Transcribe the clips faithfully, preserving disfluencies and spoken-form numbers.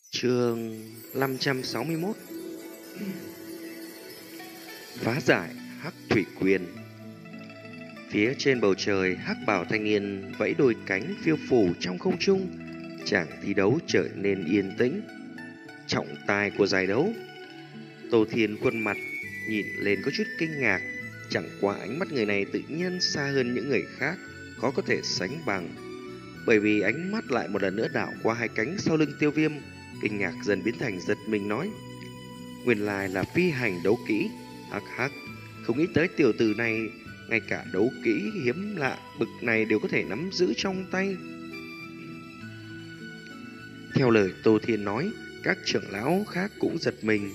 Chương năm trăm sáu mươi mốt. Phá giải Hắc Thủy Quyền. Phía trên bầu trời, hắc bào thanh niên vẫy đôi cánh phiêu phù trong không trung. Chàng thi đấu trở nên yên tĩnh. Trọng tài của giải đấu, Tô Thiên khuôn mặt nhìn lên có chút kinh ngạc. Chẳng qua ánh mắt người này tự nhiên xa hơn những người khác, khó có thể sánh bằng. Bởi vì ánh mắt lại một lần nữa đảo qua hai cánh sau lưng Tiêu Viêm, kinh ngạc dần biến thành giật mình nói: nguyên lai là phi hành đấu kỹ. Hắc hắc, không nghĩ tới tiểu tử này ngay cả đấu kỹ hiếm lạ bực này đều có thể nắm giữ trong tay. Theo lời Tô Thiên nói, các trưởng lão khác cũng giật mình.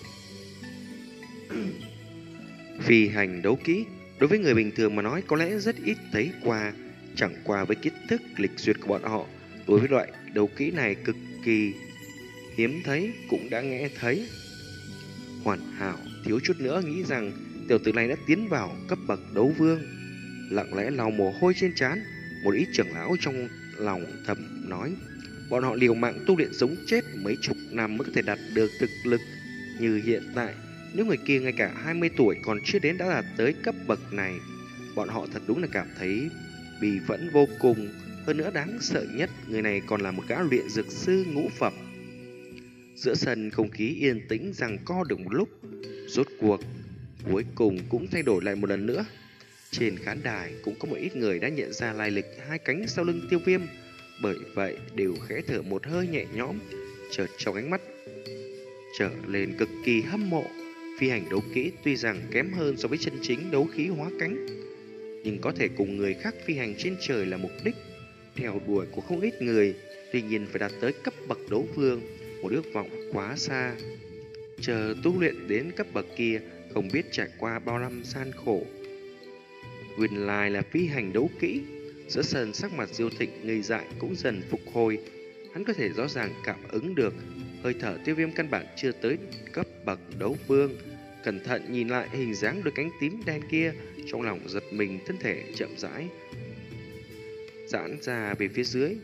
Phi hành đấu kỹ đối với người bình thường mà nói có lẽ rất ít thấy qua, chẳng qua với kiến thức lịch duyệt của bọn họ, đối với loại đấu kỹ này cực kỳ hiếm thấy cũng đã nghe thấy. Hoàn hảo, thiếu chút nữa nghĩ rằng tiểu tử này đã tiến vào cấp bậc đấu vương. Lặng lẽ lau mồ hôi trên trán, một ít trưởng lão trong lòng thầm nói: bọn họ liều mạng tu luyện sống chết mấy chục năm mới có thể đạt được thực lực như hiện tại. Nếu người kia ngay cả hai mươi tuổi còn chưa đến đã đạt tới cấp bậc này, bọn họ thật đúng là cảm thấy bì phẫn vô cùng. Hơn nữa đáng sợ nhất, người này còn là một gã luyện dược sư ngũ phẩm. Giữa sân không khí yên tĩnh giằng co được một lúc, rốt cuộc cuối cùng cũng thay đổi lại một lần nữa. Trên khán đài cũng có một ít người đã nhận ra lai lịch hai cánh sau lưng Tiêu Viêm, bởi vậy đều khẽ thở một hơi nhẹ nhõm, chợt trong ánh mắt trở lên cực kỳ hâm mộ. Phi hành đấu kỹ tuy rằng kém hơn so với chân chính đấu khí hóa cánh, nhưng có thể cùng người khác phi hành trên trời là mục đích theo đuổi của không ít người. Tuy nhiên phải đạt tới cấp bậc đấu vương, một ước vọng quá xa. Chờ tu luyện đến cấp bậc kia, không biết trải qua bao năm gian khổ. Nguyên lai là phi hành đấu kỹ. Giữa sân sắc mặt Diêu Thịnh ngây dại cũng dần phục hồi. Hắn có thể rõ ràng cảm ứng được hơi thở Tiêu Viêm căn bản chưa tới cấp bậc đấu vương. Cẩn thận nhìn lại hình dáng đôi cánh tím đen kia, trong lòng giật mình, thân thể chậm rãi giãn ra về phía dưới.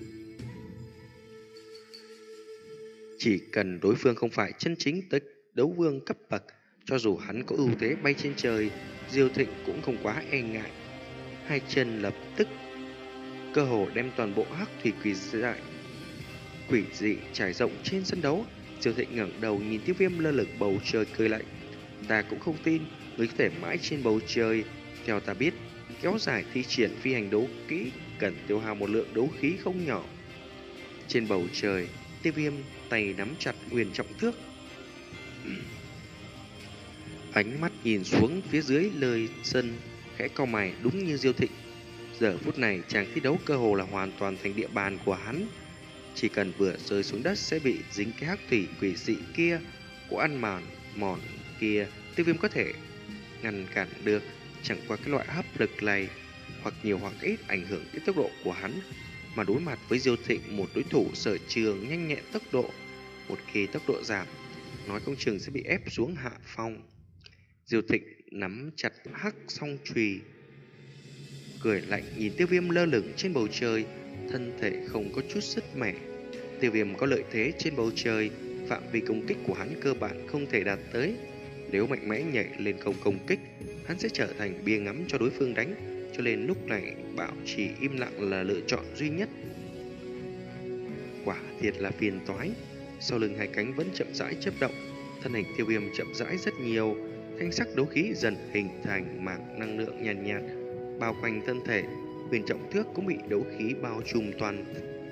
Chỉ cần đối phương không phải chân chính tới đấu vương cấp bậc, cho dù hắn có ưu thế bay trên trời, Diêu Thịnh cũng không quá e ngại. Hai chân lập tức cơ hồ đem toàn bộ hắc thủy quỷ dị quỷ dị trải rộng trên sân đấu. Diêu Thịnh ngẩng đầu nhìn Tiêu Viêm lơ lửng bầu trời cười lạnh: ta cũng không tin người có thể mãi trên bầu trời. Theo ta biết, kéo dài thi triển phi hành đấu kỹ cần tiêu hao một lượng đấu khí không nhỏ. Trên bầu trời, Tiêu Viêm tay nắm chặt huyền trọng thước, ánh mắt nhìn xuống phía dưới lời sân, khẽ cau mày. Đúng như Diêu Thịnh, giờ phút này chàng thi đấu cơ hồ là hoàn toàn thành địa bàn của hắn. Chỉ cần vừa rơi xuống đất sẽ bị dính cái hắc thủy quỷ dị kia, của ăn mòn mòn kia, Tiêu Viêm có thể ngăn cản được. Chẳng qua cái loại hấp lực này hoặc nhiều hoặc ít ảnh hưởng đến tốc độ của hắn, mà đối mặt với Diêu Thịnh, một đối thủ sở trường nhanh nhẹn tốc độ, một khi tốc độ giảm, nói không chừng sẽ bị ép xuống hạ phong. Diêu Thịnh nắm chặt hắc song chùy, cười lạnh nhìn Tiêu Viêm lơ lửng trên bầu trời, thân thể không có chút sức mẻ. Tiêu Viêm có lợi thế trên bầu trời, phạm vi công kích của hắn cơ bản không thể đạt tới. Nếu mạnh mẽ nhảy lên không công kích, hắn sẽ trở thành bia ngắm cho đối phương đánh, cho nên lúc này bảo trì im lặng là lựa chọn duy nhất. Quả thiệt là phiền toái. Sau lưng hai cánh vẫn chậm rãi chớp động, thân hình Tiêu Viêm chậm rãi rất nhiều, thanh sắc đấu khí dần hình thành mảng năng lượng nhàn nhạt, nhạt bao quanh thân thể. Huyền trọng thước cũng bị đấu khí bao trùm toàn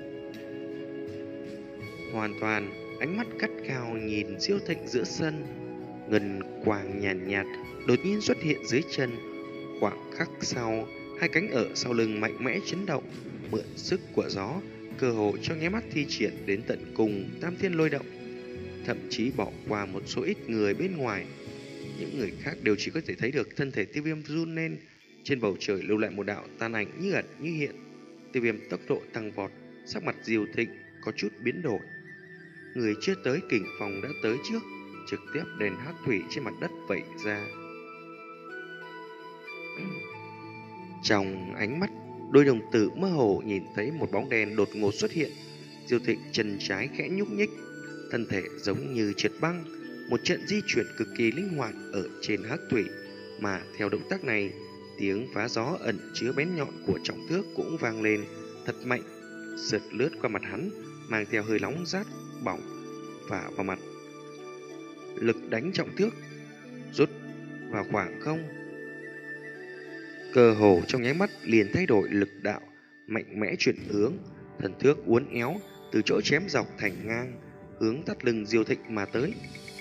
hoàn toàn. Ánh mắt gắt gao nhìn Diêu Thịnh giữa sân, ngân quang nhàn nhạt, nhạt đột nhiên xuất hiện dưới chân. Khoảng khắc sau, hai cánh ở sau lưng mạnh mẽ chấn động, mượn sức của gió, cơ hội trong nháy mắt thi triển đến tận cùng tam thiên lôi động. Thậm chí bỏ qua một số ít người bên ngoài, những người khác đều chỉ có thể thấy được thân thể Tiêu Viêm run lên. Trên bầu trời lưu lại một đạo tàn ảnh như ẩn như hiện. Tiêu Viêm tốc độ tăng vọt, sắc mặt Diêu Thịnh có chút biến đổi. Người chưa tới kình phòng đã tới trước, trực tiếp đèn hắc thủy trên mặt đất vẩy ra. Trong ánh mắt, đôi đồng tử mơ hồ nhìn thấy một bóng đen đột ngột xuất hiện. Diêu Thịnh chân trái khẽ nhúc nhích, thân thể giống như trượt băng, một trận di chuyển cực kỳ linh hoạt ở trên hắc thủy, mà theo động tác này, tiếng phá gió ẩn chứa bén nhọn của trọng thước cũng vang lên thật mạnh, sượt lướt qua mặt hắn, mang theo hơi nóng rát bỏng và vào mặt. Lực đánh trọng thước rút vào khoảng không, cơ hồ trong nháy mắt liền thay đổi lực đạo, mạnh mẽ chuyển hướng, thần thước uốn éo từ chỗ chém dọc thành ngang, hướng thắt lưng Diêu Thịnh mà tới.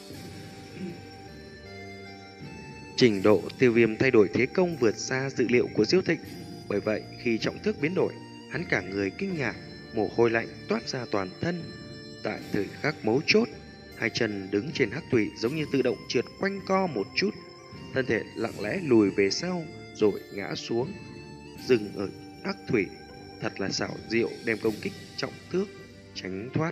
Trình độ Tiêu Viêm thay đổi thế công vượt xa dự liệu của Diêu Thịnh, bởi vậy khi trọng thước biến đổi, hắn cả người kinh ngạc, mồ hôi lạnh toát ra toàn thân. Tại thời khắc mấu chốt, hai chân đứng trên hắc thủy giống như tự động trượt quanh co một chút, thân thể lặng lẽ lùi về sau rồi ngã xuống, dừng ở hắc thủy, thật là xảo diệu đem công kích trọng thước tránh thoát.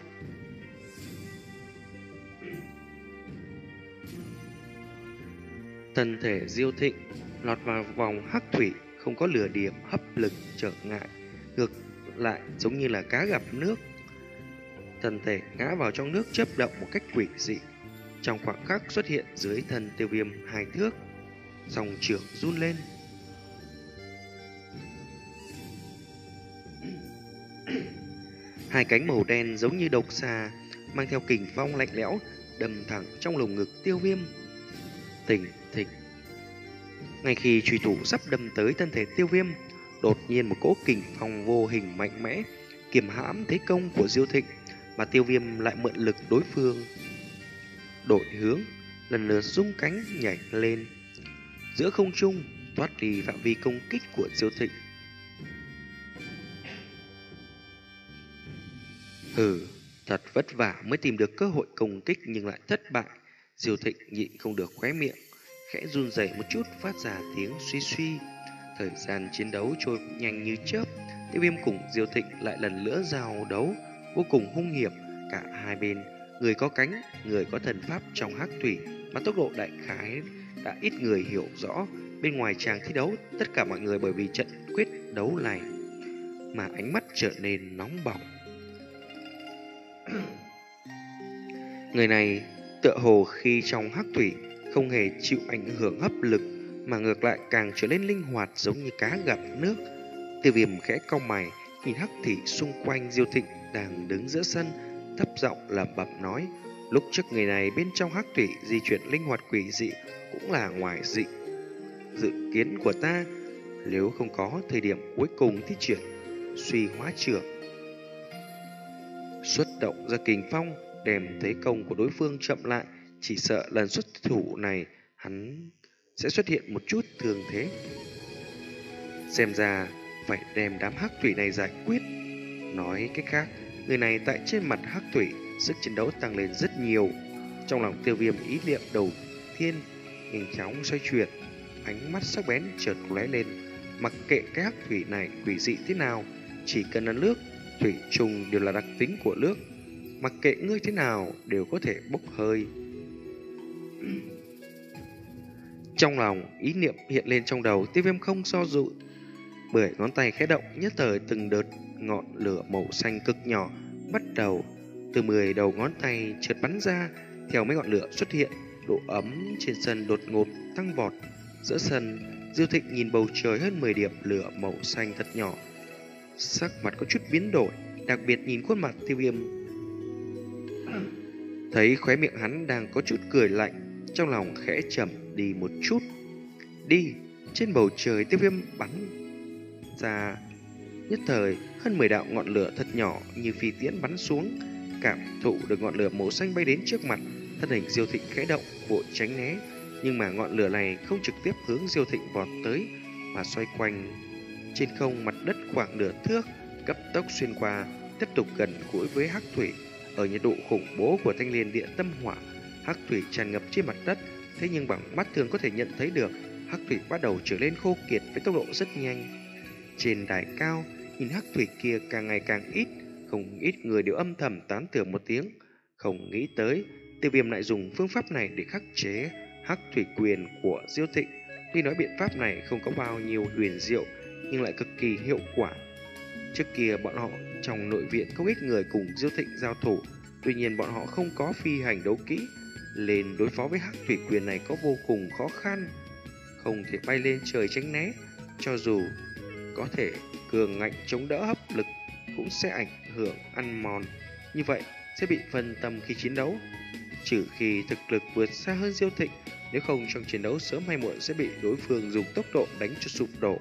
Thân thể Diêu Thịnh lọt vào vòng hắc thủy, không có lửa điểm hấp lực trở ngại, ngược lại giống như là cá gặp nước. Thân thể ngã vào trong nước chớp động một cách quỷ dị, trong khoảng khắc xuất hiện dưới thân Tiêu Viêm hai thước, song trưởng run lên. Hai cánh màu đen giống như độc xà, mang theo kình phong lạnh lẽo, đâm thẳng trong lồng ngực Tiêu Viêm. Tỉnh thịch. Ngay khi truy thủ sắp đâm tới thân thể Tiêu Viêm, đột nhiên một cỗ kình phong vô hình mạnh mẽ kiềm hãm thế công của Diêu Thịnh, mà Tiêu Viêm lại mượn lực đối phương đổi hướng, lần lượt rung cánh nhảy lên giữa không trung, thoát đi phạm vi công kích của Diêu Thịnh. Hừ, thật vất vả mới tìm được cơ hội công kích nhưng lại thất bại. Diêu Thịnh nhịn không được khóe miệng khẽ run rẩy một chút, phát ra tiếng suy suy. Thời gian chiến đấu trôi nhanh như chớp, Tiêu Viêm cùng Diêu Thịnh lại lần nữa giao đấu vô cùng hung hiểm. Cả hai bên, người có cánh, người có thần pháp trong hắc thủy, mà tốc độ đại khái đã ít người hiểu rõ. Bên ngoài tràng thi đấu, tất cả mọi người bởi vì trận quyết đấu này mà ánh mắt trở nên nóng bỏng. Người này tựa hồ khi trong hắc thủy không hề chịu ảnh hưởng hấp lực, mà ngược lại càng trở nên linh hoạt giống như cá gặp nước. Tiêu Viêm khẽ cau mày, nhìn hắc thủy xung quanh Diêu Thịnh đang đứng giữa sân, thấp giọng lẩm bẩm nói: lúc trước người này bên trong hắc thủy di chuyển linh hoạt quỷ dị, cũng là ngoài dị dự kiến của ta. Nếu không có thời điểm cuối cùng thi triển suy hóa trưởng, xuất động ra kình phong, đem thế công của đối phương chậm lại, chỉ sợ lần xuất thủ này hắn sẽ xuất hiện một chút thương thế. Xem ra phải đem đám hắc thủy này giải quyết. Nói cách khác, người này tại trên mặt hắc thủy sức chiến đấu tăng lên rất nhiều. Trong lòng Tiêu Viêm ý niệm đầu tiên nhanh chóng xoay chuyển, ánh mắt sắc bén chợt lóe lên. Mặc kệ cái hắc thủy này quỷ dị thế nào, chỉ cần là nước, thủy trùng đều là đặc tính của nước, mặc kệ ngươi thế nào đều có thể bốc hơi. Trong lòng ý niệm hiện lên trong đầu, Tiêu Viêm không do dự, bởi ngón tay khẽ động, nhất thời từng đợt ngọn lửa màu xanh cực nhỏ bắt đầu từ mười đầu ngón tay chợt bắn ra. Theo mấy ngọn lửa xuất hiện, độ ấm trên sân đột ngột tăng vọt. Giữa sân, Diêu Thịnh nhìn bầu trời hơn mười điểm lửa màu xanh thật nhỏ, sắc mặt có chút biến đổi, đặc biệt nhìn khuôn mặt Tiêu Viêm, thấy khóe miệng hắn đang có chút cười lạnh, trong lòng khẽ trầm đi một chút. Đi, trên bầu trời Tiêu Viêm bắn ra nhất thời hơn mười đạo ngọn lửa thật nhỏ như phi tiễn bắn xuống. Cảm thụ được ngọn lửa màu xanh bay đến trước mặt, thân hình Diêu Thịnh khẽ động, vội tránh né. Nhưng mà ngọn lửa này không trực tiếp hướng Diêu Thịnh vọt tới, mà xoay quanh trên không mặt đất khoảng nửa thước, cấp tốc xuyên qua, tiếp tục gần gũi với hắc thủy. Ở nhiệt độ khủng bố của thanh liên địa tâm hỏa, hắc thủy tràn ngập trên mặt đất, thế nhưng bằng mắt thường có thể nhận thấy được hắc thủy bắt đầu trở nên khô kiệt với tốc độ rất nhanh. Trên đài cao, nhìn hắc thủy kia càng ngày càng ít, không ít người đều âm thầm tán thưởng một tiếng. Không nghĩ tới Tiêu Viêm lại dùng phương pháp này để khắc chế hắc thủy quyền của Diêu Thịnh. Tuy nói biện pháp này không có bao nhiêu huyền diệu, nhưng lại cực kỳ hiệu quả. Trước kia bọn họ trong nội viện không ít người cùng Diêu Thịnh giao thủ, Tuy nhiên bọn họ không có phi hành đấu kỹ, lên đối phó với hắc thủy quyền này có vô cùng khó khăn, không thể bay lên trời tránh né. Cho dù có thể cường ngạnh chống đỡ hấp lực cũng sẽ ảnh hưởng ăn mòn, như vậy sẽ bị phân tâm khi chiến đấu. Trừ khi thực lực vượt xa hơn Diêu Thịnh, nếu không trong chiến đấu sớm hay muộn sẽ bị đối phương dùng tốc độ đánh cho sụp đổ.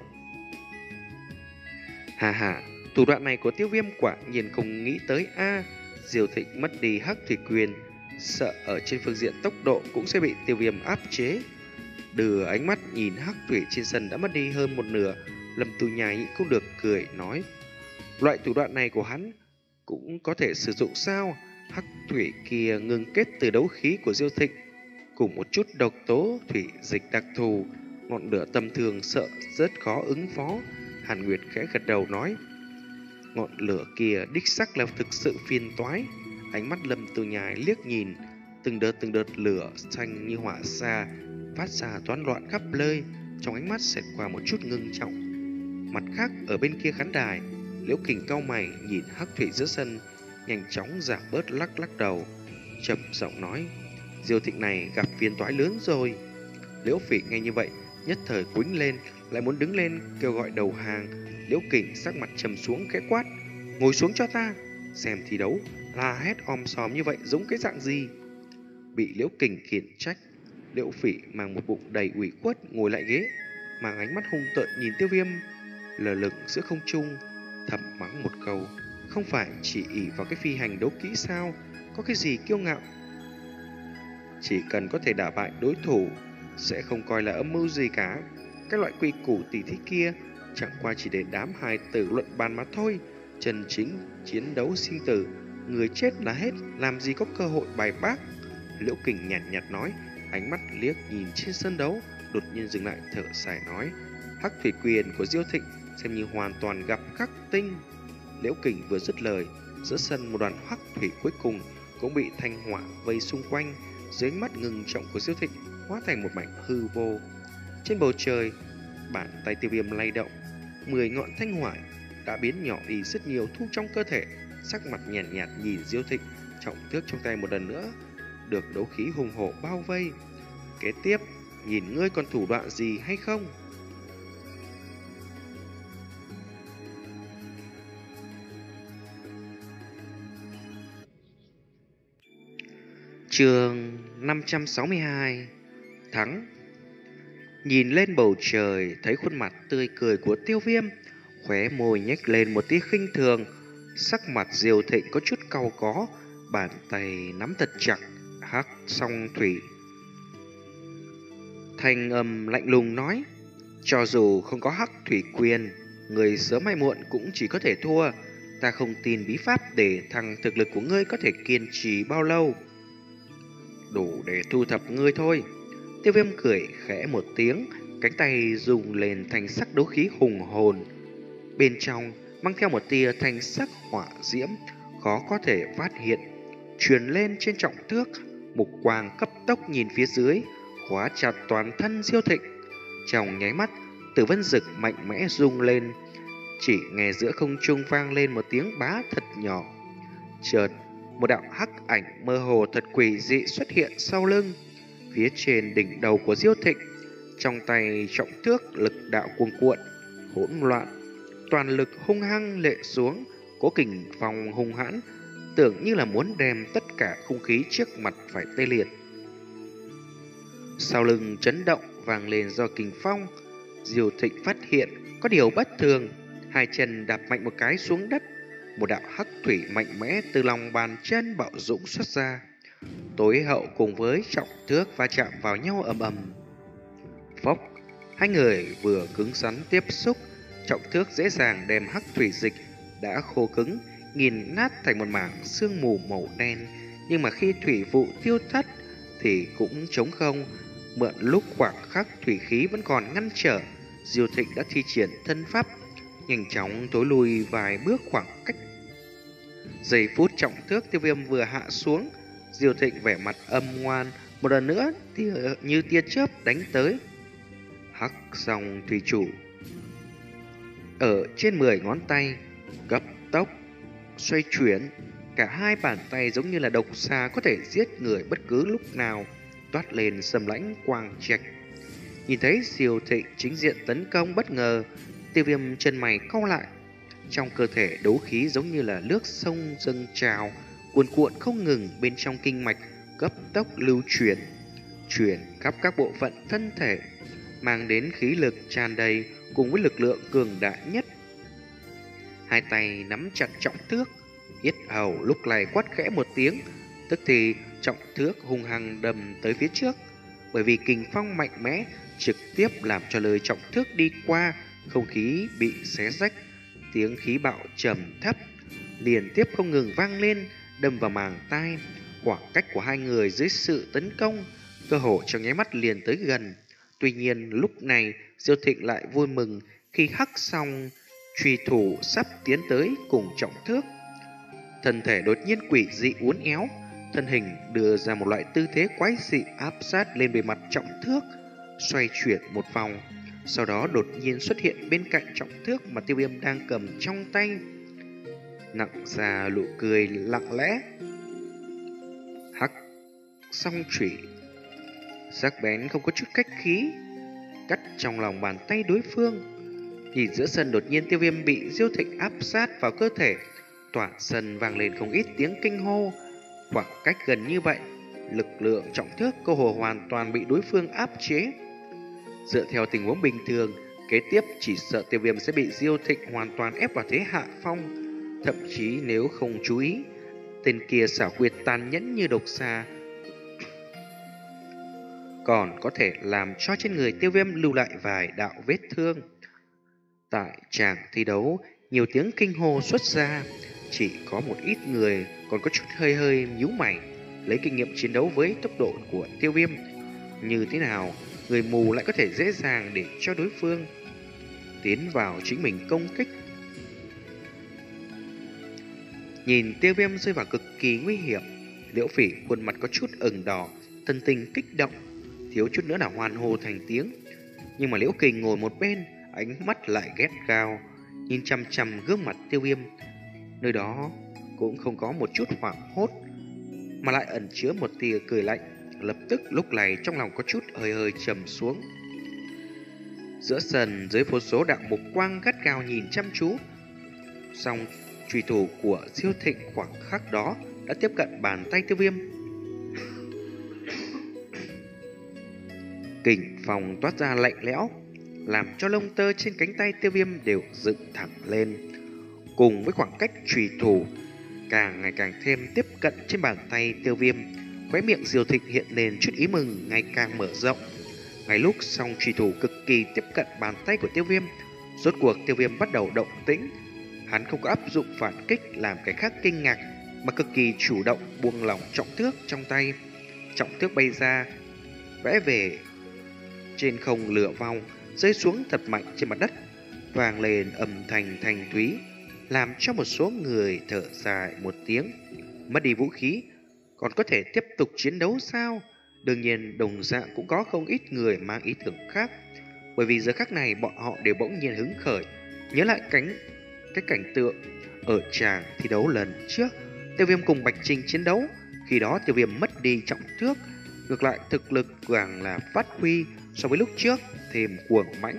Hà hà, thủ đoạn này của Tiêu Viêm quả nhiên không nghĩ tới a. À, Diêu Thịnh mất đi hắc thủy quyền, sợ ở trên phương diện tốc độ cũng sẽ bị Tiêu Viêm áp chế. Đưa ánh mắt nhìn hắc thủy trên sân đã mất đi hơn một nửa, Lâm Tu Nhai nhịn không được cười nói: loại thủ đoạn này của hắn cũng có thể sử dụng sao? Hắc thủy kia ngưng kết từ đấu khí của Diêu Thịnh, cùng một chút độc tố thủy dịch đặc thù, ngọn lửa tầm thường sợ rất khó ứng phó. Hàn Nguyệt khẽ gật đầu nói: ngọn lửa kia đích sắc là thực sự phiền toái. Ánh mắt Lâm Tu Nhai liếc nhìn, từng đợt từng đợt lửa xanh như hỏa xa phát ra toán loạn khắp nơi, trong ánh mắt xẹt qua một chút ngưng trọng. Mặt khác, ở bên kia khán đài, Liễu Kình cau mày nhìn hắc thủy giữa sân, nhanh chóng giảm bớt lắc lắc đầu, trầm giọng nói: Diêu Thịnh này gặp phiền toái lớn rồi. Liễu Phỉ nghe như vậy, nhất thời quĩnh lên, lại muốn đứng lên kêu gọi đầu hàng. Liễu Kình sắc mặt trầm xuống khẽ quát: ngồi xuống cho ta. Xem thi đấu la hét om sòm như vậy giống cái dạng gì? Bị Liễu Kình khiển trách, Liễu Phỉ mang một bụng đầy ủy khuất ngồi lại ghế, mang ánh mắt hung tợn nhìn Tiêu Viêm lờ lửng giữa không trung, thầm mắng một câu: không phải chỉ ỷ vào cái phi hành đấu kỹ sao? Có cái gì kiêu ngạo? Chỉ cần có thể đả bại đối thủ sẽ không coi là âm mưu gì cả. Cái loại quy củ tỉ thí kia chẳng qua chỉ để đám hài tử luận bàn mà thôi. Chân chính chiến đấu sinh tử, người chết là hết, làm gì có cơ hội bài bác. Liễu Kình nhàn nhạt, nhạt nói, ánh mắt liếc nhìn trên sân đấu, đột nhiên dừng lại thở dài nói: hắc thủy quyền của Diêu Thịnh xem như hoàn toàn gặp khắc tinh. Liễu Kình vừa dứt lời, giữa sân một đoàn hắc thủy cuối cùng cũng bị thanh hỏa vây xung quanh, dưới ánh mắt ngưng trọng của Diêu Thịnh hóa thành một mảnh hư vô. Trên bầu trời, bàn tay Tiêu Viêm lay động, mười ngọn thanh hỏa đã biến nhỏ đi rất nhiều thu trong cơ thể, sắc mặt nhàn nhạt, nhạt nhìn Diêu Thịnh, trọng thước trong tay một lần nữa được đấu khí hùng hổ bao vây. Kế tiếp, nhìn ngươi còn thủ đoạn gì hay không? Chương năm trăm sáu mươi hai. Thắng. Nhìn lên bầu trời, thấy khuôn mặt tươi cười của Tiêu Viêm, khóe môi nhếch lên một tia khinh thường, sắc mặt Diêu Thịnh có chút cau có, bàn tay nắm thật chặt hắc song thủy. Thanh âm lạnh lùng nói: cho dù không có hắc thủy quyền, người sớm hay muộn cũng chỉ có thể thua. Ta không tin bí pháp để thằng thực lực của ngươi có thể kiên trì bao lâu. Đủ để thu thập ngươi thôi. Tiêu Viêm cười khẽ một tiếng, cánh tay dùng lên thanh sắc đấu khí hùng hồn, bên trong mang theo một tia thanh sắc hỏa diễm khó có thể phát hiện, truyền lên trên trọng thước. Mục quang cấp tốc nhìn phía dưới, khóa chặt toàn thân Diêu Thịnh. Trong nháy mắt, Tử Vân Dực mạnh mẽ rung lên, chỉ nghe giữa không trung vang lên một tiếng bá thật nhỏ. Chợt, một đạo hắc ảnh mơ hồ thật quỷ dị xuất hiện sau lưng, phía trên đỉnh đầu của Diêu Thịnh. Trong tay trọng thước lực đạo cuồn cuộn, hỗn loạn, toàn lực hung hăng lệ xuống, cố kình phong hung hãn, tưởng như là muốn đem tất cả không khí trước mặt phải tê liệt. Sau lưng chấn động vang lên do kình phong, Diêu Thịnh phát hiện có điều bất thường, hai chân đạp mạnh một cái xuống đất, một đạo hắc thủy mạnh mẽ từ lòng bàn chân bạo dũng xuất ra. Tối hậu cùng với trọng thước va chạm vào nhau ầm ầm. Phốc, hai người vừa cứng rắn tiếp xúc, trọng thước dễ dàng đem hắc thủy dịch đã khô cứng nghiền nát thành một mảng sương mù màu đen. Nhưng mà khi thủy vụ tiêu thất thì cũng trống không. Mượn lúc khoảng khắc thủy khí vẫn còn ngăn trở, Diêu Thịnh đã thi triển thân pháp, nhanh chóng tối lùi vài bước khoảng cách. Giây phút trọng thước Tiêu Viêm vừa hạ xuống, Diêu Thịnh vẻ mặt âm ngoan, một lần nữa tia, như tia chớp đánh tới. Hắc song thủy chủ ở trên mười ngón tay, cấp tốc xoay chuyển, Cả hai bàn tay giống như là độc xà có thể giết người bất cứ lúc nào, toát lên sầm lãnh quang trạch. Nhìn thấy Diêu Thịnh chính diện tấn công bất ngờ, Tiêu Viêm chân mày cau lại. Trong cơ thể đấu khí giống như là nước sông dâng trào, cuồn cuộn không ngừng bên trong kinh mạch, cấp tốc lưu chuyển, chuyển khắp các bộ phận thân thể, mang đến khí lực tràn đầy cùng với lực lượng cường đại nhất. Hai tay nắm chặt trọng thước, yết hầu lúc này quát khẽ một tiếng, tức thì trọng thước hung hăng đâm tới phía trước. Bởi vì kình phong mạnh mẽ trực tiếp làm cho lời trọng thước đi qua, không khí bị xé rách, tiếng khí bạo trầm thấp liên tiếp không ngừng vang lên, đâm vào màng tai. Khoảng cách của hai người dưới sự tấn công cơ hồ trong nháy mắt liền tới gần. Tuy nhiên lúc này Diêu Thịnh lại vui mừng khi hắc xong truy thủ sắp tiến tới cùng trọng thước. Thân thể đột nhiên quỷ dị uốn éo, thân hình đưa ra một loại tư thế quái dị áp sát lên bề mặt trọng thước, xoay chuyển một vòng, sau đó đột nhiên xuất hiện bên cạnh trọng thước mà Tiêu Viêm đang cầm trong tay, nặng ra nụ cười lặng lẽ. Hắc song chủy sắc bén không có chút cách khí, cắt trong lòng bàn tay đối phương. Nhìn giữa sân đột nhiên Tiêu Viêm bị Diêu Thịnh áp sát vào cơ thể, toàn sân vang lên không ít tiếng kinh hô. Khoảng cách gần như vậy, lực lượng trọng thước cơ hồ hoàn toàn bị đối phương áp chế. Dựa theo tình huống bình thường, kế tiếp chỉ sợ Tiêu Viêm sẽ bị Diêu Thịnh hoàn toàn ép vào thế hạ phong. Thậm chí nếu không chú ý, tên kia xảo quyệt tàn nhẫn như độc xà còn có thể làm cho trên người Tiêu Viêm lưu lại vài đạo vết thương. Tại tràng thi đấu, nhiều tiếng kinh hô xuất ra, chỉ có một ít người còn có chút hơi hơi nhíu mày, lấy kinh nghiệm chiến đấu với tốc độ của Tiêu Viêm. Như thế nào, người mù lại có thể dễ dàng để cho đối phương tiến vào chính mình công kích. Nhìn Tiêu Viêm rơi vào cực kỳ nguy hiểm, Liễu Phỉ khuôn mặt có chút ửng đỏ, thân tình kích động, thiếu chút nữa là hoan hô thành tiếng. Nhưng mà Liễu Kình ngồi một bên, ánh mắt lại ghét gao, nhìn chằm chằm gương mặt Tiêu Viêm. Nơi đó cũng không có một chút hoảng hốt, mà lại ẩn chứa một tia cười lạnh. Lập tức lúc này trong lòng có chút hơi hơi trầm xuống. Giữa sân dưới phố số đạo mục quang gắt gao nhìn chăm chú. Song truy thủ của Diêu Thịnh khoảng khắc đó đã tiếp cận bàn tay Tiêu Viêm. Kình phong toát ra lạnh lẽo, làm cho lông tơ trên cánh tay Tiêu Viêm đều dựng thẳng lên. Cùng với khoảng cách truy thủ càng ngày càng thêm tiếp cận trên bàn tay Tiêu Viêm, khóe miệng Diêu Thịnh hiện lên chút ý mừng ngày càng mở rộng. Ngay lúc song truy thủ cực kỳ tiếp cận bàn tay của Tiêu Viêm, rốt cuộc Tiêu Viêm bắt đầu động tĩnh. Hắn không có áp dụng phản kích làm cái khác kinh ngạc, mà cực kỳ chủ động buông lỏng trọng thước trong tay. Trọng thước bay ra, vẽ về trên không lửa vòng, rơi xuống thật mạnh trên mặt đất, vang lên âm thanh thanh thúy, làm cho một số người thở dài một tiếng. Mất đi vũ khí, còn có thể tiếp tục chiến đấu sao? Đương nhiên đồng dạng cũng có không ít người mang ý tưởng khác, bởi vì giờ khắc này bọn họ đều bỗng nhiên hứng khởi, nhớ lại cánh cái cảnh tượng ở tràng thi đấu lần trước, Tiêu Viêm cùng Bạch Trình chiến đấu. Khi đó Tiêu Viêm mất đi trọng thước, ngược lại thực lực càng là phát huy so với lúc trước thêm cuồng mãnh.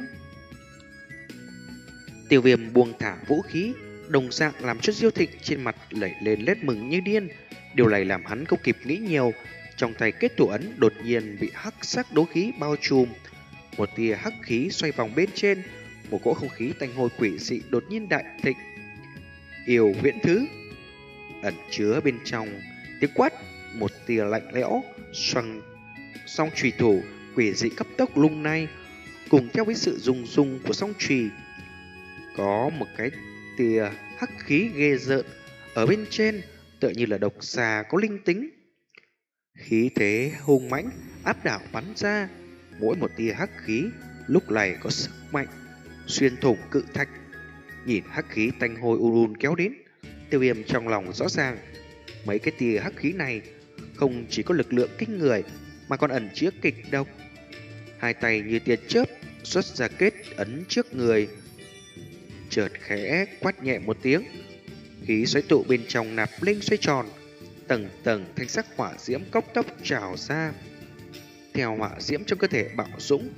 Tiêu Viêm buông thả vũ khí, đồng dạng làm cho Diêu Thịnh trên mặt lẩy lên nét mừng như điên. Điều này làm hắn không kịp nghĩ nhiều, trong tay kết thủ ấn đột nhiên bị hắc sắc đấu khí bao trùm. Một tia hắc khí xoay vòng bên trên, một cỗ không khí tanh hôi quỷ dị đột nhiên đại thịnh. Yêu huyễn thứ ẩn chứa bên trong tiếng quát, một tia lạnh lẽo xoăng song chùy thủ quỷ dị cấp tốc lung lay, cùng theo với sự rung rung của song chùy có một cái tia hắc khí ghê rợn ở bên trên, tựa như là độc xà có linh tính. Khí thế hung mãnh áp đảo bắn ra, mỗi một tia hắc khí lúc này có sức mạnh xuyên thủng cự thạch. Nhìn hắc khí tanh hôi u un kéo đến, Tiêu Viêm trong lòng rõ ràng, mấy cái tia hắc khí này không chỉ có lực lượng kinh người mà còn ẩn chứa kịch độc. Hai tay như tia chớp xuất ra kết ấn trước người, chợt khẽ quát nhẹ một tiếng, khí xoáy tụ bên trong nạp linh xoay tròn, tầng tầng thanh sắc hỏa diễm cốc tốc trào ra. Theo hỏa diễm trong cơ thể bạo dũng,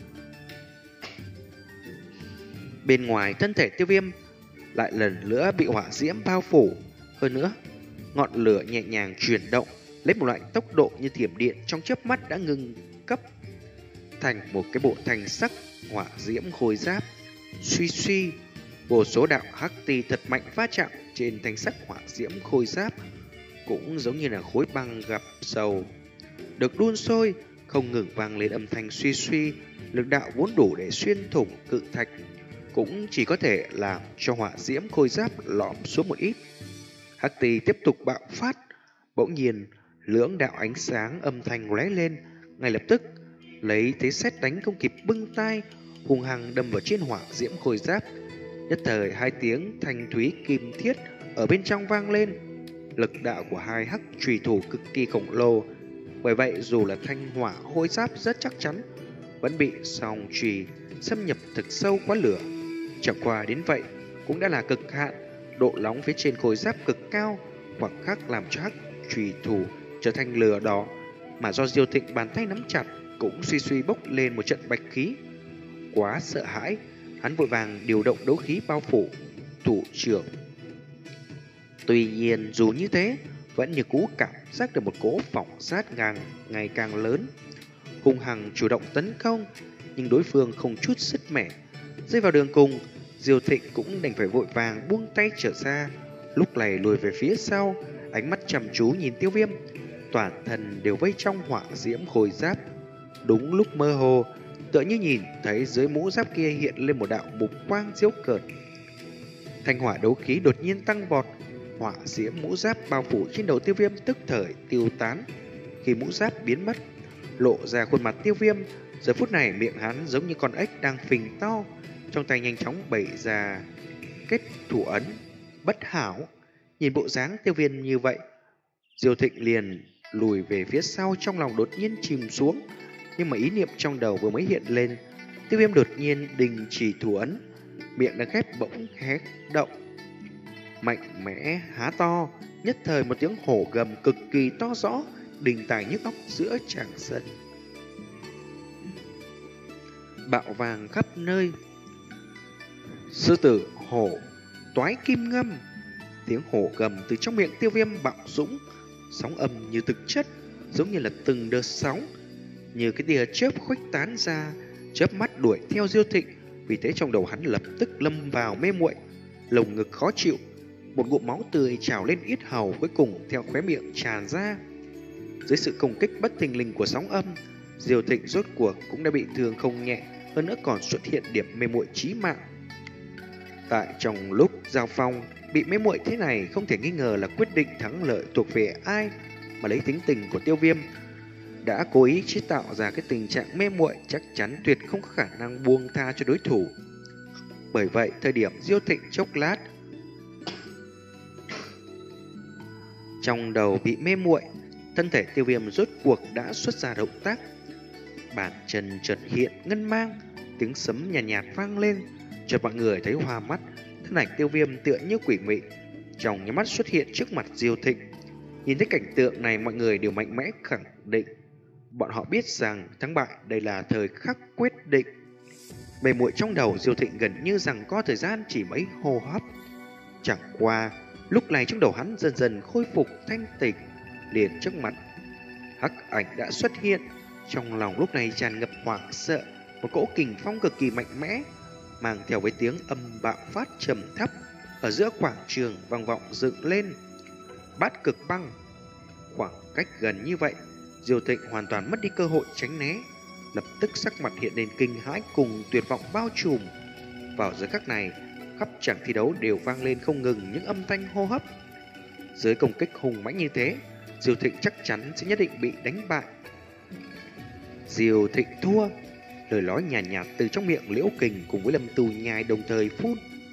bên ngoài thân thể Tiêu Viêm lại lần nữa bị hỏa diễm bao phủ. Hơn nữa, ngọn lửa nhẹ nhàng chuyển động lấy một loại tốc độ như thiểm điện, trong chớp mắt đã ngừng cấp thành một cái bộ thanh sắc hỏa diễm khôi giáp. Suy suy, vô số đạo hắc ti thật mạnh va chạm trên thanh sắc hỏa diễm khôi giáp, cũng giống như là khối băng gặp dầu, được đun sôi không ngừng vang lên âm thanh suy suy. Lực đạo vốn đủ để xuyên thủng cự thạch cũng chỉ có thể làm cho hỏa diễm khôi giáp lõm xuống một ít. Hắc ti tiếp tục bạo phát. Bỗng nhiên, lưỡng đạo ánh sáng âm thanh lóe lên, ngay lập tức lấy thế sét đánh không kịp bưng tay, hung hăng đâm vào trên hỏa diễm khôi giáp. Nhất thời hai tiếng thanh thúy kim thiết ở bên trong vang lên. Lực đạo của hai hắc chùy thủ cực kỳ khổng lồ, bởi vậy dù là thanh hỏa khôi giáp rất chắc chắn, vẫn bị song chùy xâm nhập thực sâu quá lửa. Chẳng qua đến vậy cũng đã là cực hạn. Độ nóng phía trên khôi giáp cực cao, khoảng khắc làm cho hắc chùy thủ trở thành lửa đỏ, mà do Diêu Thịnh bàn tay nắm chặt cũng suy suy bốc lên một trận bạch khí. Quá sợ hãi, hắn vội vàng điều động đấu khí bao phủ thủ trưởng. Tuy nhiên dù như thế, vẫn như cũ cảm giác được một cỗ phỏng sát ngang ngày càng lớn. Hung hăng chủ động tấn công, nhưng đối phương không chút sứt mẻ. Rơi vào đường cùng, Diêu Thịnh cũng đành phải vội vàng buông tay trở ra, lúc này lùi về phía sau, ánh mắt chăm chú nhìn Tiêu Viêm. Toàn thân đều vây trong hỏa diễm khôi giáp. Đúng lúc mơ hồ, tựa như nhìn thấy dưới mũ giáp kia hiện lên một đạo mục quang diễu cợt. Thanh hỏa đấu khí đột nhiên tăng vọt, hỏa diễm mũ giáp bao phủ trên đầu Tiêu Viêm tức thời tiêu tán. Khi mũ giáp biến mất, lộ ra khuôn mặt Tiêu Viêm. Giờ phút này miệng hắn giống như con ếch đang phình to, trong tay nhanh chóng bày ra kết thủ ấn bất hảo. Nhìn bộ dáng Tiêu Viêm như vậy, Diêu Thịnh liền lùi về phía sau, trong lòng đột nhiên chìm xuống. Nhưng mà ý niệm trong đầu vừa mới hiện lên, Tiêu Viêm đột nhiên đình chỉ thủ ấn, miệng đang khép bỗng hé động, mạnh mẽ há to. Nhất thời một tiếng hổ gầm cực kỳ to rõ đình tài nhức óc giữa tràng sân, bạo vàng khắp nơi. Sư tử hổ toái kim ngâm. Tiếng hổ gầm từ trong miệng Tiêu Viêm bạo dũng, sóng âm như thực chất, giống như là từng đợt sóng, như cái tia chớp khuếch tán ra, chớp mắt đuổi theo Diêu Thịnh. Vì thế trong đầu hắn lập tức lâm vào mê muội, lồng ngực khó chịu, một ngụm máu tươi trào lên yết hầu, cuối cùng theo khóe miệng tràn ra. Dưới sự công kích bất thình lình của sóng âm, Diêu Thịnh rốt cuộc cũng đã bị thương không nhẹ, hơn nữa còn xuất hiện điểm mê muội chí mạng. Tại trong lúc giao phong, bị mê muội thế này không thể nghi ngờ là quyết định thắng lợi thuộc về ai, mà lấy tính tình của Tiêu Viêm đã cố ý chế tạo ra cái tình trạng mê muội, chắc chắn tuyệt không có khả năng buông tha cho đối thủ. Bởi vậy, thời điểm Diêu Thịnh chốc lát trong đầu bị mê muội, thân thể Tiêu Viêm rốt cuộc đã xuất ra động tác. Bàn chân chợt hiện ngân mang, tiếng sấm nhàn nhạt, nhạt vang lên, cho mọi người thấy hoa mắt. Thân ảnh Tiêu Viêm tựa như quỷ mị, trong nháy mắt xuất hiện trước mặt Diêu Thịnh. Nhìn thấy cảnh tượng này, mọi người đều mạnh mẽ khẳng định, bọn họ biết rằng thắng bại đây là thời khắc quyết định. Mê muội trong đầu Diêu Thịnh gần như rằng có thời gian chỉ mấy hô hấp. Chẳng qua lúc này trong đầu hắn dần dần khôi phục thanh tỉnh, liền trước mặt hắc ảnh đã xuất hiện. Trong lòng lúc này tràn ngập hoảng sợ, một cỗ kình phong cực kỳ mạnh mẽ, mang theo với tiếng âm bạo phát trầm thấp, ở giữa quảng trường vang vọng dựng lên. Bát cực băng. Khoảng cách gần như vậy, Diêu Thịnh hoàn toàn mất đi cơ hội tránh né, lập tức sắc mặt hiện lên kinh hãi cùng tuyệt vọng bao trùm. Vào giờ khắc này, khắp tràng thi đấu đều vang lên không ngừng những âm thanh hô hấp. Dưới công kích hùng mãnh như thế, Diêu Thịnh chắc chắn sẽ nhất định bị đánh bại. Diêu Thịnh thua. Lời nói nhàn nhạt, nhạt từ trong miệng Liễu Kình cùng với Lâm Tù Nhai đồng thời phun.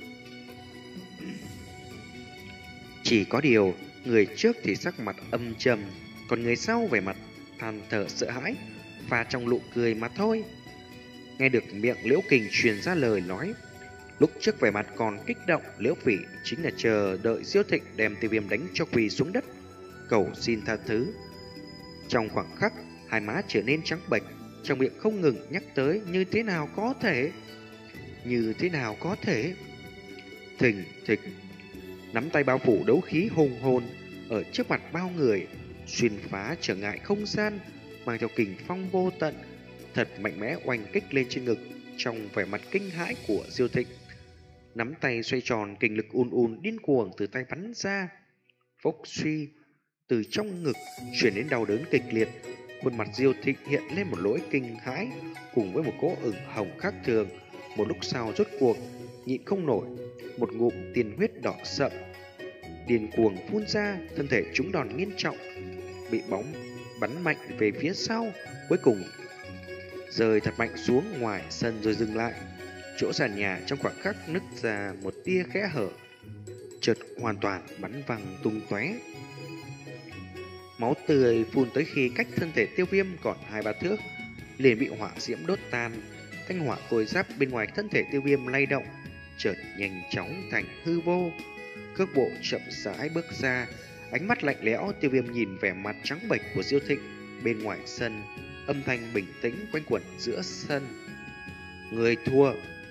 Chỉ có điều, người trước thì sắc mặt âm trầm, còn người sau vẻ mặt than thở sợ hãi, và trong nụ cười mà thôi. Nghe được miệng Liễu Kình truyền ra lời nói, Lúc trước vẻ mặt còn kích động, Liễu Phỉ chính là chờ đợi Diêu Thịnh đem Tiêu Viêm đánh cho quỳ xuống đất, cầu xin tha thứ. Trong khoảng khắc, hai má trở nên trắng bệch, trong miệng không ngừng nhắc tới như thế nào có thể, như thế nào có thể. Thình thịch, nắm tay bao phủ đấu khí hùng hồn ở trước mặt bao người, xuyên phá trở ngại không gian, mang theo kình phong vô tận, thật mạnh mẽ oanh kích lên trên ngực. Trong vẻ mặt kinh hãi của Diêu Thịnh, nắm tay xoay tròn, kình lực ùn ùn điên cuồng từ tay bắn ra. Phốc suy, từ trong ngực chuyển đến đau đớn kịch liệt. Khuôn mặt Diêu Thịnh hiện lên một nỗi kinh hãi cùng với một cỗ ửng hồng khác thường. Một lúc sau rốt cuộc nhịn không nổi, một ngụm tiền huyết đỏ sậm điên cuồng phun ra, thân thể trúng đòn nghiêm trọng, bị bóng bắn mạnh về phía sau, cuối cùng rơi thật mạnh xuống ngoài sân rồi dừng lại. Chỗ sàn nhà trong khoảng khắc nứt ra một tia khẽ hở, chợt hoàn toàn bắn văng tung tóe. Máu tươi phun tới khi cách thân thể Tiêu Viêm còn hai ba thước, liền bị hỏa diễm đốt tan. Thanh hỏa khôi giáp bên ngoài thân thể Tiêu Viêm lay động, chợt nhanh chóng thành hư vô. Cước bộ chậm rãi bước ra, ánh mắt lạnh lẽo. Tiêu Viêm nhìn vẻ mặt trắng bệch của Diêu Thịnh bên ngoài sân, âm thanh bình tĩnh quanh quẩn giữa sân. Người thua.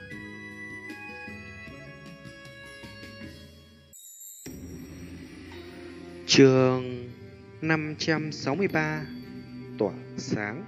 Chương năm trăm sáu mươi ba, tỏa sáng.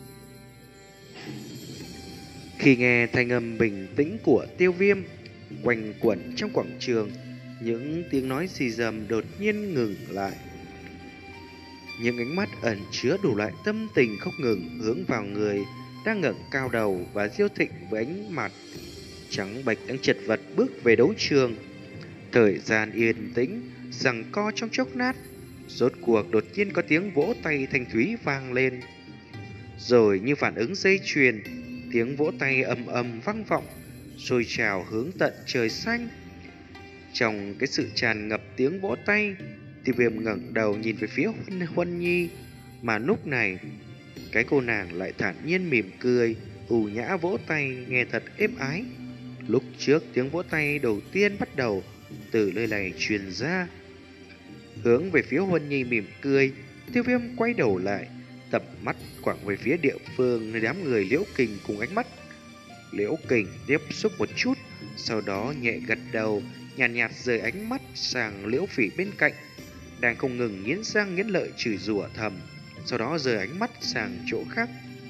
Khi nghe thanh âm bình tĩnh của Tiêu Viêm quanh quẩn trong quảng trường, những tiếng nói xì rầm đột nhiên ngừng lại. Những ánh mắt ẩn chứa đủ loại tâm tình không ngừng hướng vào người đang ngẩng cao đầu, và Diêu Thịnh với ánh mặt trắng bệch đang chật vật bước về đấu trường. Thời gian yên tĩnh giằng co trong chốc lát, rốt cuộc đột nhiên có tiếng vỗ tay thanh thúy vang lên. Rồi như phản ứng dây chuyền, tiếng vỗ tay ầm ầm vang vọng, sôi trào hướng tận trời xanh. Trong cái sự tràn ngập tiếng vỗ tay, Tiêu Viêm ngẩng đầu nhìn về phía Huân, Huân Nhi, mà lúc này cái cô nàng lại thản nhiên mỉm cười, ưu nhã vỗ tay nghe thật êm ái. Lúc trước tiếng vỗ tay đầu tiên bắt đầu từ nơi này truyền ra. Hướng về phía Huân Nhi mỉm cười, Tiêu Viêm quay đầu lại, tầm mắt quẳng về phía địa phương nơi đám người Liễu Kình cùng ánh mắt. Liễu Kình tiếp xúc một chút, sau đó nhẹ gật đầu, nhàn nhạt, nhạt rời ánh mắt sang Liễu Phỉ bên cạnh, đang không ngừng nghiến răng nghiến lợi chửi rủa thầm, sau đó rời ánh mắt sang chỗ khác.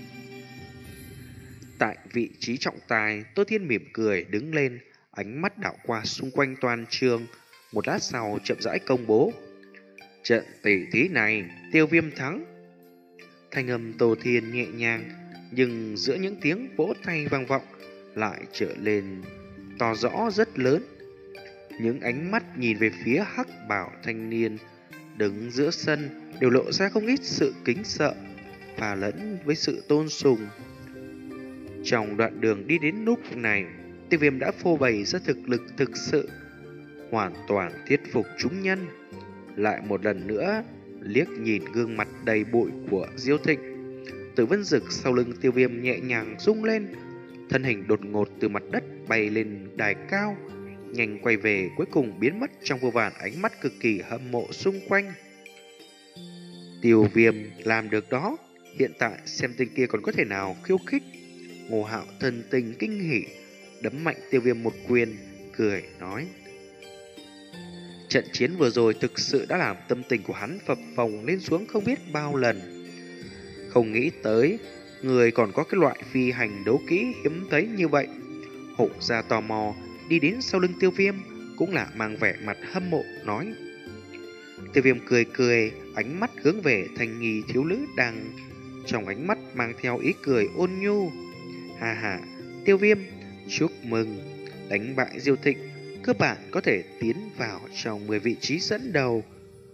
Tại vị trí trọng tài, Tô Thiên mỉm cười đứng lên, ánh mắt đảo qua xung quanh toàn trường, một lát sau chậm rãi công bố: trận tỷ thí này Tiêu Viêm thắng. Thanh âm Tô Thiên nhẹ nhàng, nhưng giữa những tiếng vỗ tay vang vọng lại trở lên to rõ rất lớn. Những ánh mắt nhìn về phía hắc bảo thanh niên đứng giữa sân đều lộ ra không ít sự kính sợ và lẫn với sự tôn sùng. Trong đoạn đường đi đến lúc này, Tiêu Viêm đã phô bày ra thực lực thực sự, hoàn toàn thuyết phục chúng nhân. Lại một lần nữa liếc nhìn gương mặt đầy bụi của Diêu Thịnh, Tử Vân Dực sau lưng Tiêu Viêm nhẹ nhàng rung lên, thân hình đột ngột từ mặt đất bay lên đài cao, nhanh quay về, cuối cùng biến mất trong vô vàn ánh mắt cực kỳ hâm mộ xung quanh. Tiêu Viêm làm được đó, hiện tại xem tên kia còn có thể nào khiêu khích. Ngô Hạo thần tình kinh hỉ, đấm mạnh Tiêu Viêm một quyền, cười nói: trận chiến vừa rồi thực sự đã làm tâm tình của hắn phập phồng lên xuống không biết bao lần. Không nghĩ tới người còn có cái loại phi hành đấu kỹ hiếm thấy như vậy. Hộ gia tò mò đi đến sau lưng Tiêu Viêm, cũng là mang vẻ mặt hâm mộ nói. Tiêu Viêm cười cười, ánh mắt hướng về thanh nghi thiếu nữ đang trong ánh mắt mang theo ý cười ôn nhu. Hà hà, Tiêu Viêm, chúc mừng, đánh bại Diêu Thịnh, cơ bản có thể tiến vào trong mười vị trí dẫn đầu.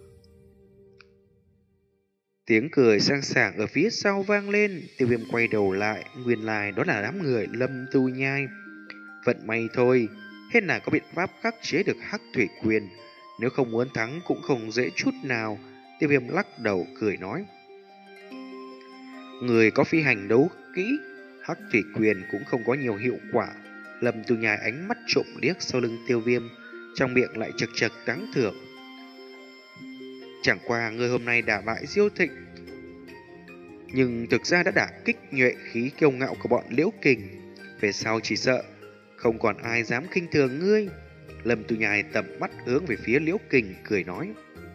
Tiếng cười sang sảng ở phía sau vang lên. Tiêu Viêm quay đầu lại, nguyên lai đó là đám người Lâm Tu Nhai. Vận may thôi, hết là có biện pháp khắc chế được Hắc Thủy Quyền, nếu không muốn thắng cũng không dễ chút nào. Tiêu Viêm lắc đầu cười nói: người có phi hành đấu kỹ, Hắc Thủy Quyền cũng không có nhiều hiệu quả. Lâm Tu Nhai ánh mắt trộm liếc sau lưng Tiêu Viêm, trong miệng lại chật chật tán thưởng. Chẳng qua người hôm nay đả bại Diêu Thịnh, nhưng thực ra đã đả kích nhuệ khí kiêu ngạo của bọn Liễu Kình. Về sau chỉ sợ không còn ai dám khinh thường ngươi. Lâm Tu Nhai tầm mắt hướng về phía Liễu Kình cười nói: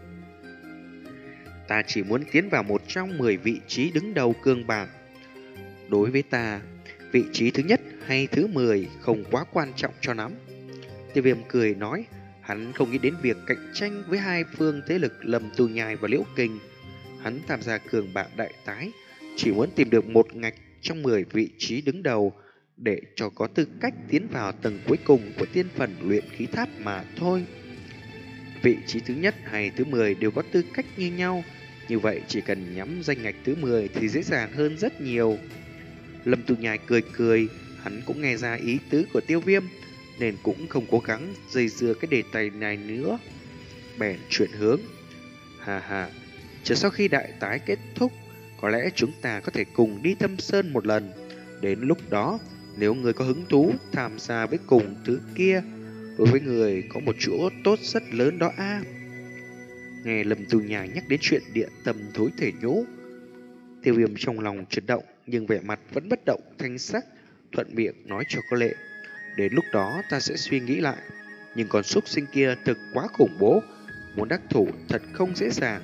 Ta chỉ muốn tiến vào một trong mười vị trí đứng đầu cương bảng. Đối với ta, vị trí thứ nhất hay thứ mười không quá quan trọng cho lắm. Tiêu Viêm cười nói, hắn không nghĩ đến việc cạnh tranh với hai phương thế lực Lâm Tu Nhai và Liễu Kình. Hắn tham gia cường bảng đại tái chỉ muốn tìm được một ngạch trong mười vị trí đứng đầu để cho có tư cách tiến vào tầng cuối cùng của tiên phần luyện khí tháp mà thôi. Vị trí thứ nhất hay thứ mười đều có tư cách như nhau, như vậy chỉ cần nhắm danh ngạch thứ mười thì dễ dàng hơn rất nhiều. Lâm Tu Nhai cười cười, hắn cũng nghe ra ý tứ của Tiêu Viêm nên cũng không cố gắng dây dưa cái đề tài này nữa, bèn chuyển hướng. Hà hà, chờ sau khi đại tái kết thúc, có lẽ chúng ta có thể cùng đi Thâm Sơn một lần. Đến lúc đó, nếu người có hứng thú tham gia với cùng thứ kia, đối với người có một chỗ tốt rất lớn đó a. Nghe Lâm Tu Nhai nhắc đến chuyện địa tâm thối thể nhũ, Tiêu Viêm trong lòng chấn động, nhưng vẻ mặt vẫn bất động thanh sắc, thuận miệng nói cho có lệ. Đến lúc đó ta sẽ suy nghĩ lại, nhưng con súc sinh kia thực quá khủng bố, muốn đắc thủ thật không dễ dàng.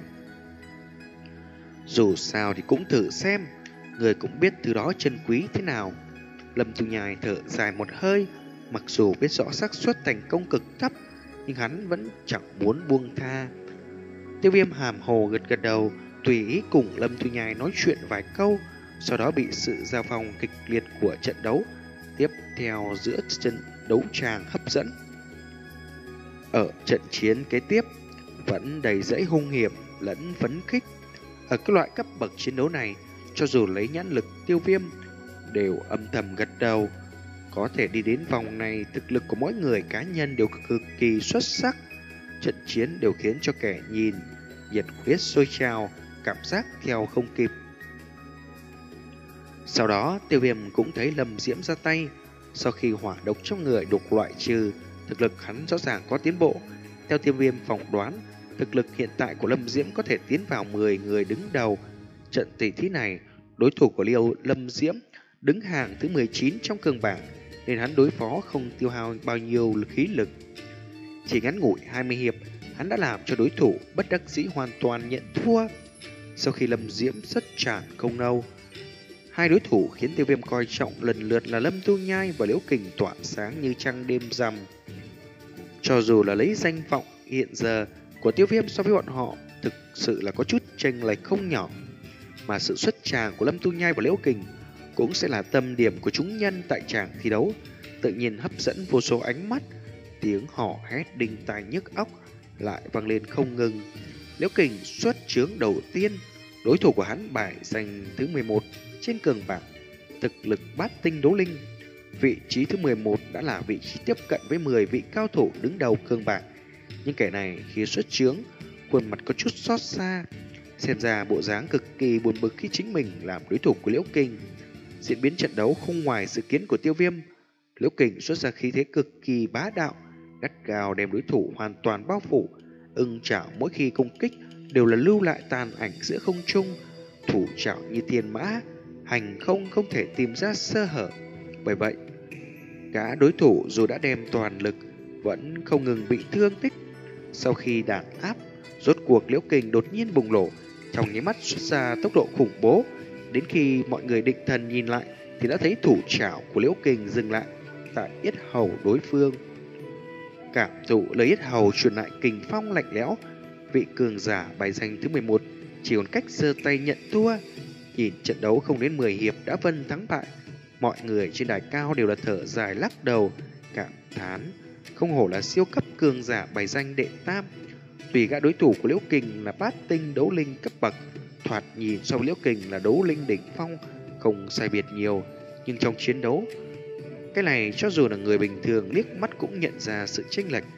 Dù sao thì cũng thử xem, người cũng biết từ đó chân quý thế nào. Lâm Tu Nhai thở dài một hơi, mặc dù biết rõ xác suất thành công cực thấp, nhưng hắn vẫn chẳng muốn buông tha. Tiêu Viêm hàm hồ gật gật đầu, tùy ý cùng Lâm Tu Nhai nói chuyện vài câu, sau đó bị sự giao phong kịch liệt của trận đấu tiếp theo giữa trận đấu tràng hấp dẫn. Ở trận chiến kế tiếp vẫn đầy dẫy hung hiểm lẫn phấn khích. Ở cái loại cấp bậc chiến đấu này, cho dù lấy nhãn lực Tiêu Viêm đều âm thầm gật đầu. Có thể đi đến vòng này, thực lực của mỗi người cá nhân đều cực kỳ xuất sắc. Trận chiến đều khiến cho kẻ nhìn nhiệt huyết sôi trào, cảm giác theo không kịp. Sau đó Tiêu Viêm cũng thấy Lâm Diễm ra tay. Sau khi hỏa độc trong người đục loại trừ, thực lực hắn rõ ràng có tiến bộ. Theo Tiêu Viêm phỏng đoán, thực lực hiện tại của Lâm Diễm có thể tiến vào mười người đứng đầu. Trận tỷ thí này, đối thủ của Liêu Lâm Diễm đứng hàng thứ mười chín trong cường bảng, nên hắn đối phó không tiêu hao bao nhiêu khí lực. Chỉ ngắn ngủi hai mươi hiệp, hắn đã làm cho đối thủ bất đắc dĩ hoàn toàn nhận thua. Sau khi Lâm Diễm rất tràn công nâu, hai đối thủ khiến Tiêu Viêm coi trọng lần lượt là Lâm Tu Nhai và Liễu Kình tỏa sáng như trăng đêm rằm. Cho dù là lấy danh vọng hiện giờ của Tiêu Viêm so với bọn họ, thực sự là có chút chênh lệch không nhỏ. Mà sự xuất tràng của Lâm Tu Nhai và Liễu Kình cũng sẽ là tâm điểm của chúng nhân tại tràng thi đấu, tự nhiên hấp dẫn vô số ánh mắt. Tiếng hò hét đinh tai nhức óc lại vang lên không ngừng. Liễu Kình xuất chướng đầu tiên, đối thủ của hắn bài danh thứ mười một trên cường bảng, thực lực bát tinh đấu linh. Vị trí thứ mười một đã là vị trí tiếp cận với mười vị cao thủ đứng đầu cường bảng. Nhưng kẻ này khi xuất chướng, khuôn mặt có chút xót xa, xem ra bộ dáng cực kỳ buồn bực khi chính mình làm đối thủ của Liễu Kình. Diễn biến trận đấu không ngoài dự kiến của Tiêu Viêm. Liễu Kình xuất ra khí thế cực kỳ bá đạo, gắt gao đem đối thủ hoàn toàn bao phủ. Ưng chảo mỗi khi công kích đều là lưu lại tàn ảnh giữa không trung, thủ chảo như thiên mã, hành không không thể tìm ra sơ hở. Bởi vậy, cả đối thủ dù đã đem toàn lực vẫn không ngừng bị thương tích. Sau khi đàn áp, rốt cuộc Liễu Kình đột nhiên bùng nổ, trong nháy mắt xuất ra tốc độ khủng bố. Đến khi mọi người định thần nhìn lại thì đã thấy thủ chảo của Liễu Kình dừng lại tại yết hầu đối phương. Cảm thụ lấy yết hầu truyền lại kình phong lạnh lẽo, vị cường giả bài danh thứ mười một chỉ còn cách giơ tay nhận thua. Nhìn trận đấu không đến mười hiệp đã phân thắng bại, mọi người trên đài cao đều là thở dài lắc đầu, cảm thán không hổ là siêu cấp cường giả bài danh đệ tam. Tùy gã đối thủ của Liễu Kình là bát tinh đấu linh cấp bậc, thoạt nhìn so với Liễu Kình là đấu linh đỉnh phong không sai biệt nhiều, nhưng trong chiến đấu, cái này cho dù là người bình thường liếc mắt cũng nhận ra sự chênh lệch.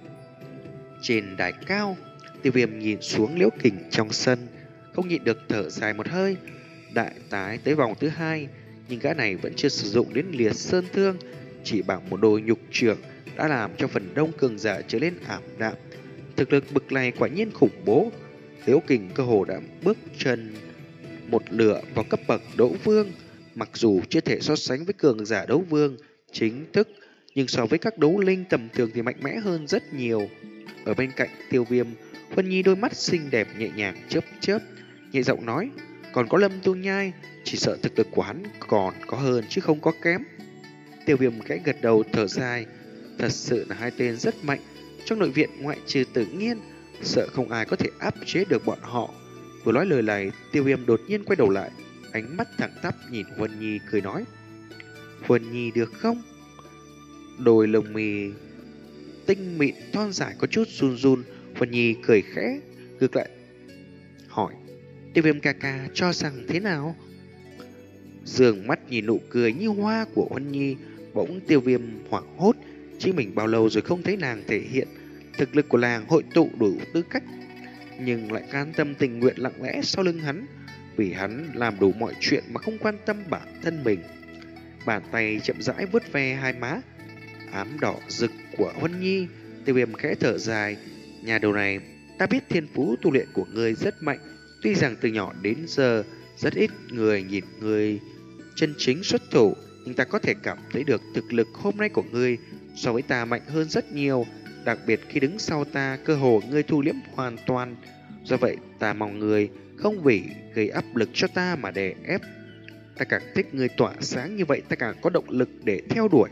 Trên đài cao, Tiêu Viêm nhìn xuống Liễu Kình trong sân, không nhịn được thở dài một hơi. Đại tái tới vòng thứ hai, nhưng gã này vẫn chưa sử dụng đến liệt sơn thương, chỉ bằng một đôi nhục trưởng đã làm cho phần đông cường giả trở lên ảm đạm. Thực lực bực này quả nhiên khủng bố. Liễu Kình cơ hồ đã bước chân một lửa vào cấp bậc đấu vương, mặc dù chưa thể so sánh với cường giả đấu vương chính thức, nhưng so với các đấu linh tầm thường thì mạnh mẽ hơn rất nhiều. Ở bên cạnh Tiêu Viêm, Huân Nhi đôi mắt xinh đẹp nhẹ nhàng chớp chớp, nhẹ giọng nói, còn có Lâm Tu Nhai, chỉ sợ thực lực của hắn còn có hơn chứ không có kém. Tiêu Viêm khẽ gật đầu thở dài, thật sự là hai tên rất mạnh, trong nội viện ngoại trừ Tử Nghiên, sợ không ai có thể áp chế được bọn họ. Vừa nói lời này, Tiêu Viêm đột nhiên quay đầu lại, ánh mắt thẳng tắp nhìn Huân Nhi cười nói, Huân Nhi được không? Đôi lông mì tinh mịn thon dài có chút run run. Huân Nhi cười khẽ ngược lại hỏi, Tiêu Viêm ca ca cho rằng thế nào? Dường mắt nhìn nụ cười như hoa của Huân Nhi, bỗng Tiêu Viêm hoảng hốt, chính mình bao lâu rồi không thấy nàng thể hiện thực lực của làng hội tụ đủ tư cách, nhưng lại can tâm tình nguyện lặng lẽ sau lưng hắn, vì hắn làm đủ mọi chuyện mà không quan tâm bản thân mình. Bàn tay chậm rãi vuốt ve hai má ám đỏ rực của Huân Nhi. Tiêu Viêm khẽ thở dài, nhà đầu này, ta biết thiên phú tu luyện của ngươi rất mạnh, tuy rằng từ nhỏ đến giờ rất ít người nhìn ngươi chân chính xuất thủ, nhưng ta có thể cảm thấy được thực lực hôm nay của ngươi so với ta mạnh hơn rất nhiều, đặc biệt khi đứng sau ta, cơ hồ ngươi thu liễm hoàn toàn. Do vậy ta mong ngươi không vì gây áp lực cho ta mà đè ép. Ta càng thích ngươi tỏa sáng như vậy, ta càng có động lực để theo đuổi.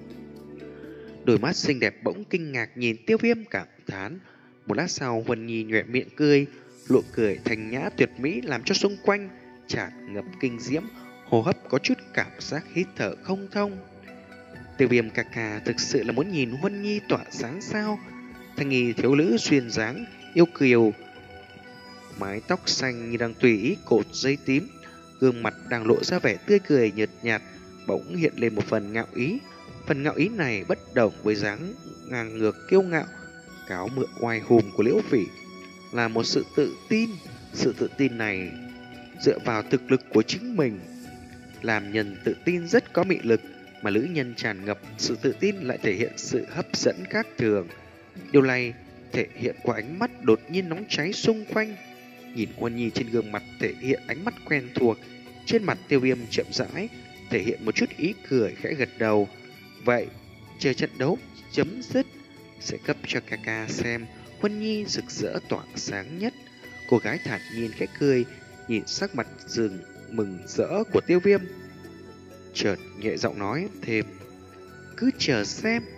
Đôi mắt xinh đẹp bỗng kinh ngạc nhìn Tiêu Viêm cảm thán. Một lát sau, Huân Nhi nhoẻn miệng cười, nụ cười thanh nhã tuyệt mỹ làm cho xung quanh tràn ngập kinh diễm, hô hấp có chút cảm giác hít thở không thông. Tiêu Viêm ca ca thực sự là muốn nhìn Huân Nhi tỏa sáng sao? Thanh nghi thiếu nữ xuyên dáng yêu kiều, mái tóc xanh như đang tùy ý cột dây tím, gương mặt đang lộ ra vẻ tươi cười nhợt nhạt, bỗng hiện lên một phần ngạo ý. Phần ngạo ý này bất đồng với dáng ngang ngược kiêu ngạo, cáo mượn oai hùng của Liễu Phỉ, là một sự tự tin. Sự tự tin này dựa vào thực lực của chính mình. Làm nhân tự tin rất có mị lực, mà nữ nhân tràn ngập sự tự tin lại thể hiện sự hấp dẫn khác thường. Điều này thể hiện qua ánh mắt đột nhiên nóng cháy xung quanh. Nhìn Huân Nhi trên gương mặt thể hiện ánh mắt quen thuộc, trên mặt Tiêu Viêm chậm rãi thể hiện một chút ý cười, khẽ gật đầu. Vậy, chờ trận đấu chấm dứt, sẽ cấp cho ca ca xem Huân Nhi rực rỡ tỏa sáng nhất. Cô gái thản nhiên khẽ cười, nhìn sắc mặt rừng mừng rỡ của Tiêu Viêm, chợt nhẹ giọng nói thêm, cứ chờ xem.